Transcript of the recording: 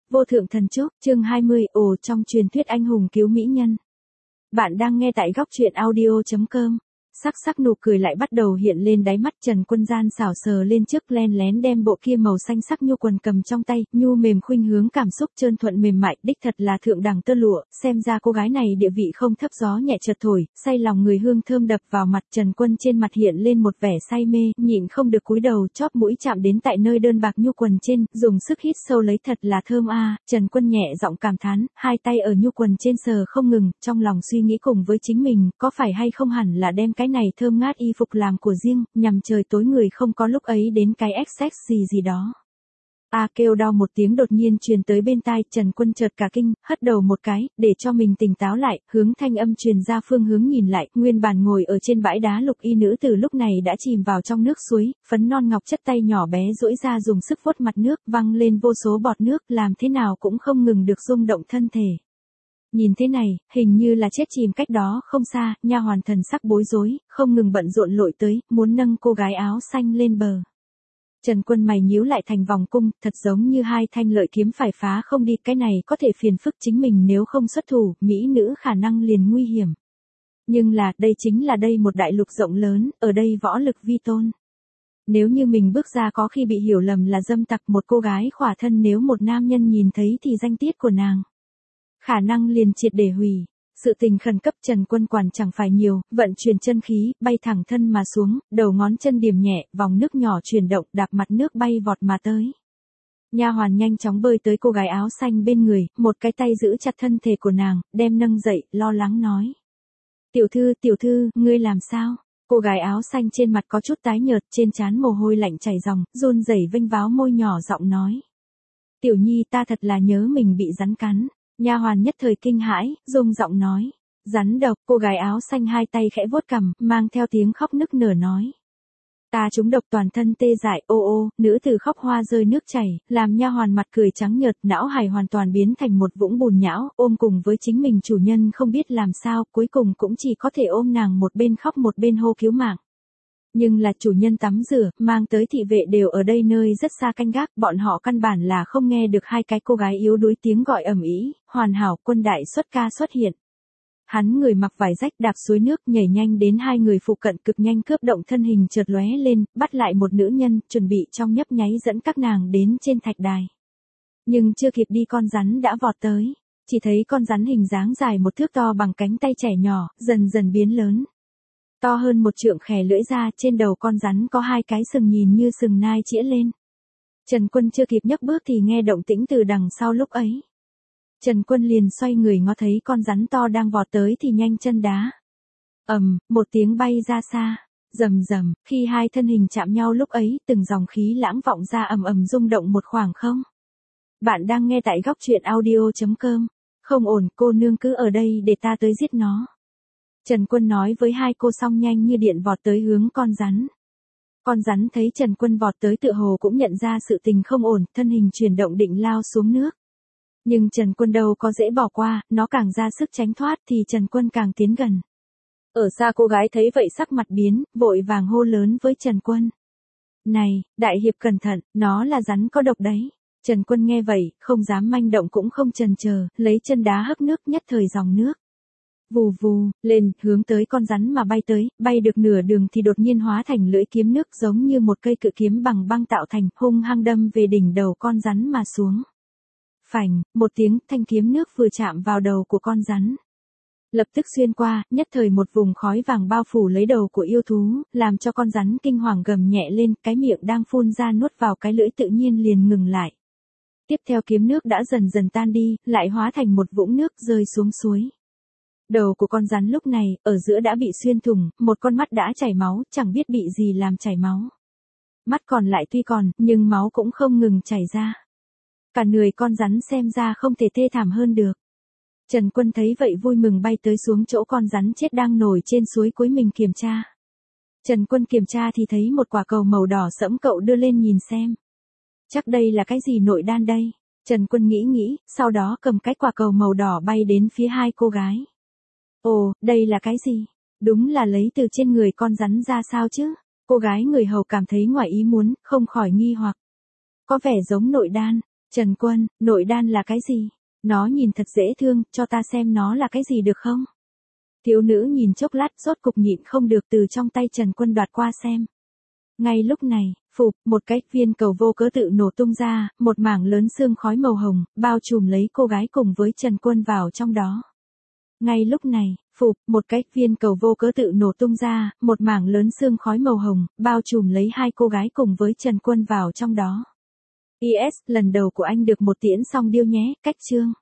Vô thượng thần chúc, chương 20, ồ trong truyền thuyết anh hùng cứu mỹ nhân. Bạn đang nghe tại góc truyện audio.com. Sắc sắc nụ cười lại bắt đầu hiện lên đáy mắt Trần Quân gian xảo sờ lên trước len lén đem bộ kia màu xanh sắc nhu quần cầm trong tay, nhu mềm khuynh hướng cảm xúc trơn thuận mềm mại, đích thật là thượng đẳng tơ lụa, xem ra cô gái này địa vị không thấp, gió nhẹ chợt thổi, say lòng người hương thơm đập vào mặt Trần Quân trên mặt hiện lên một vẻ say mê, nhịn không được cúi đầu chóp mũi chạm đến tại nơi đơn bạc nhu quần trên, dùng sức hít sâu lấy thật là thơm a. Trần Quân nhẹ giọng cảm thán, hai tay ở nhu quần trên sờ không ngừng, trong lòng suy nghĩ cùng với chính mình, có phải hay không hẳn là đem cái này thơm ngát y phục làm của riêng, nhằm trời tối người không có lúc ấy đến cái XX gì đó. Kêu đau một tiếng đột nhiên truyền tới bên tai, Trần Quân chợt cả kinh, hất đầu một cái, để cho mình tỉnh táo lại, hướng thanh âm truyền ra phương hướng nhìn lại, nguyên bản ngồi ở trên bãi đá lục y nữ từ lúc này đã chìm vào trong nước suối, phấn non ngọc chất tay nhỏ bé duỗi ra dùng sức vuốt mặt nước, văng lên vô số bọt nước, làm thế nào cũng không ngừng được rung động thân thể. Nhìn thế này, hình như là chết chìm cách đó không xa, nha hoàn thần sắc bối rối, không ngừng bận rộn lội tới, muốn nâng cô gái áo xanh lên bờ. Trần Quân mày nhíu lại thành vòng cung, thật giống như hai thanh lợi kiếm phải phá không đi, cái này có thể phiền phức chính mình nếu không xuất thủ, mỹ nữ khả năng liền nguy hiểm. Nhưng là, đây chính là đây một đại lục rộng lớn, ở đây võ lực vi tôn. Nếu như mình bước ra có khi bị hiểu lầm là dâm tặc, một cô gái khỏa thân nếu một nam nhân nhìn thấy thì danh tiết của nàng khả năng liền triệt để hủy. Sự tình khẩn cấp Trần Quân quản chẳng phải nhiều, vận chuyển chân khí, bay thẳng thân mà xuống, đầu ngón chân điểm nhẹ, vòng nước nhỏ chuyển động, đạp mặt nước bay vọt mà tới. Nha hoàn nhanh chóng bơi tới cô gái áo xanh bên người, một cái tay giữ chặt thân thể của nàng, đem nâng dậy, lo lắng nói. Tiểu thư, ngươi làm sao? Cô gái áo xanh trên mặt có chút tái nhợt, trên trán mồ hôi lạnh chảy ròng, run rẩy vênh váo môi nhỏ giọng nói. Tiểu nhi ta thật là nhớ mình bị rắn cắn. Nha hoàn nhất thời kinh hãi, rung giọng nói. Rắn độc, cô gái áo xanh hai tay khẽ vuốt cằm, mang theo tiếng khóc nức nở nói. Ta trúng độc toàn thân tê dại, ô, nữ tử khóc hoa rơi nước chảy, làm nha hoàn mặt cười trắng nhợt, não hải hoàn toàn biến thành một vũng bùn nhão, ôm cùng với chính mình chủ nhân không biết làm sao, cuối cùng cũng chỉ có thể ôm nàng một bên khóc một bên hô cứu mạng. Nhưng là chủ nhân tắm rửa, mang tới thị vệ đều ở đây nơi rất xa canh gác, bọn họ căn bản là không nghe được hai cái cô gái yếu đuối tiếng gọi ầm ĩ, hoàn hảo, quân đại xuất ca xuất hiện. Hắn người mặc vải rách đạp suối nước nhảy nhanh đến hai người phụ cận cực nhanh cướp động thân hình chợt lóe lên, bắt lại một nữ nhân, chuẩn bị trong nhấp nháy dẫn các nàng đến trên thạch đài. Nhưng chưa kịp đi con rắn đã vọt tới, chỉ thấy con rắn hình dáng dài một thước to bằng cánh tay trẻ nhỏ, dần dần biến lớn. To hơn một trượng khè lưỡi ra, trên đầu con rắn có hai cái sừng nhìn như sừng nai chĩa lên. Trần Quân chưa kịp nhấc bước thì nghe động tĩnh từ đằng sau lúc ấy. Trần Quân liền xoay người ngó thấy con rắn to đang vọt tới thì nhanh chân đá. Một tiếng bay ra xa, rầm rầm, khi hai thân hình chạm nhau lúc ấy, từng dòng khí lãng vọng ra ầm rung động một khoảng không. Bạn đang nghe tại góc truyện audio.com. Không ổn, cô nương cứ ở đây để ta tới giết nó. Trần Quân nói với hai cô xong nhanh như điện vọt tới hướng con rắn. Con rắn thấy Trần Quân vọt tới tựa hồ cũng nhận ra sự tình không ổn, thân hình chuyển động định lao xuống nước. Nhưng Trần Quân đâu có dễ bỏ qua, nó càng ra sức tránh thoát thì Trần Quân càng tiến gần. Ở xa cô gái thấy vậy sắc mặt biến, vội vàng hô lớn với Trần Quân. Này, đại hiệp cẩn thận, nó là rắn có độc đấy. Trần Quân nghe vậy, không dám manh động cũng không chần chờ, lấy chân đá hấp nước nhất thời dòng nước. Vù vù, lên, hướng tới con rắn mà bay tới, bay được nửa đường thì đột nhiên hóa thành lưỡi kiếm nước giống như một cây cự kiếm bằng băng tạo thành, hung hăng đâm về đỉnh đầu con rắn mà xuống. Phành, một tiếng, thanh kiếm nước vừa chạm vào đầu của con rắn. Lập tức xuyên qua, nhất thời một vùng khói vàng bao phủ lấy đầu của yêu thú, làm cho con rắn kinh hoàng gầm nhẹ lên, cái miệng đang phun ra nuốt vào cái lưỡi tự nhiên liền ngừng lại. Tiếp theo kiếm nước đã dần dần tan đi, lại hóa thành một vũng nước rơi xuống suối. Đầu của con rắn lúc này, ở giữa đã bị xuyên thủng, một con mắt đã chảy máu, chẳng biết bị gì làm chảy máu. Mắt còn lại tuy còn, nhưng máu cũng không ngừng chảy ra. Cả người con rắn xem ra không thể thê thảm hơn được. Trần Quân thấy vậy vui mừng bay tới xuống chỗ con rắn chết đang nổi trên suối cuối mình kiểm tra. Trần Quân kiểm tra thì thấy một quả cầu màu đỏ sẫm, cậu đưa lên nhìn xem. Chắc đây là cái gì nội đan đây? Trần Quân nghĩ, sau đó cầm cái quả cầu màu đỏ bay đến phía hai cô gái. Ồ, đây là cái gì? Đúng là lấy từ trên người con rắn ra sao chứ? Cô gái người hầu cảm thấy ngoài ý muốn, không khỏi nghi hoặc. Có vẻ giống nội đan. Trần Quân, nội đan là cái gì? Nó nhìn thật dễ thương, cho ta xem nó là cái gì được không? Thiếu nữ nhìn chốc lát rốt cục nhịn không được từ trong tay Trần Quân đoạt qua xem. Ngay lúc này, phụp, một cái viên cầu vô cớ tự nổ tung ra, một mảng lớn sương khói màu hồng, bao trùm lấy cô gái cùng với Trần Quân vào trong đó. Ngay lúc này, phụp, một cái viên cầu vô cớ tự nổ tung ra, một mảng lớn sương khói màu hồng, bao trùm lấy hai cô gái cùng với Trần Quân vào trong đó. Lần đầu của anh được một tiễn song điêu nhé, cách chương.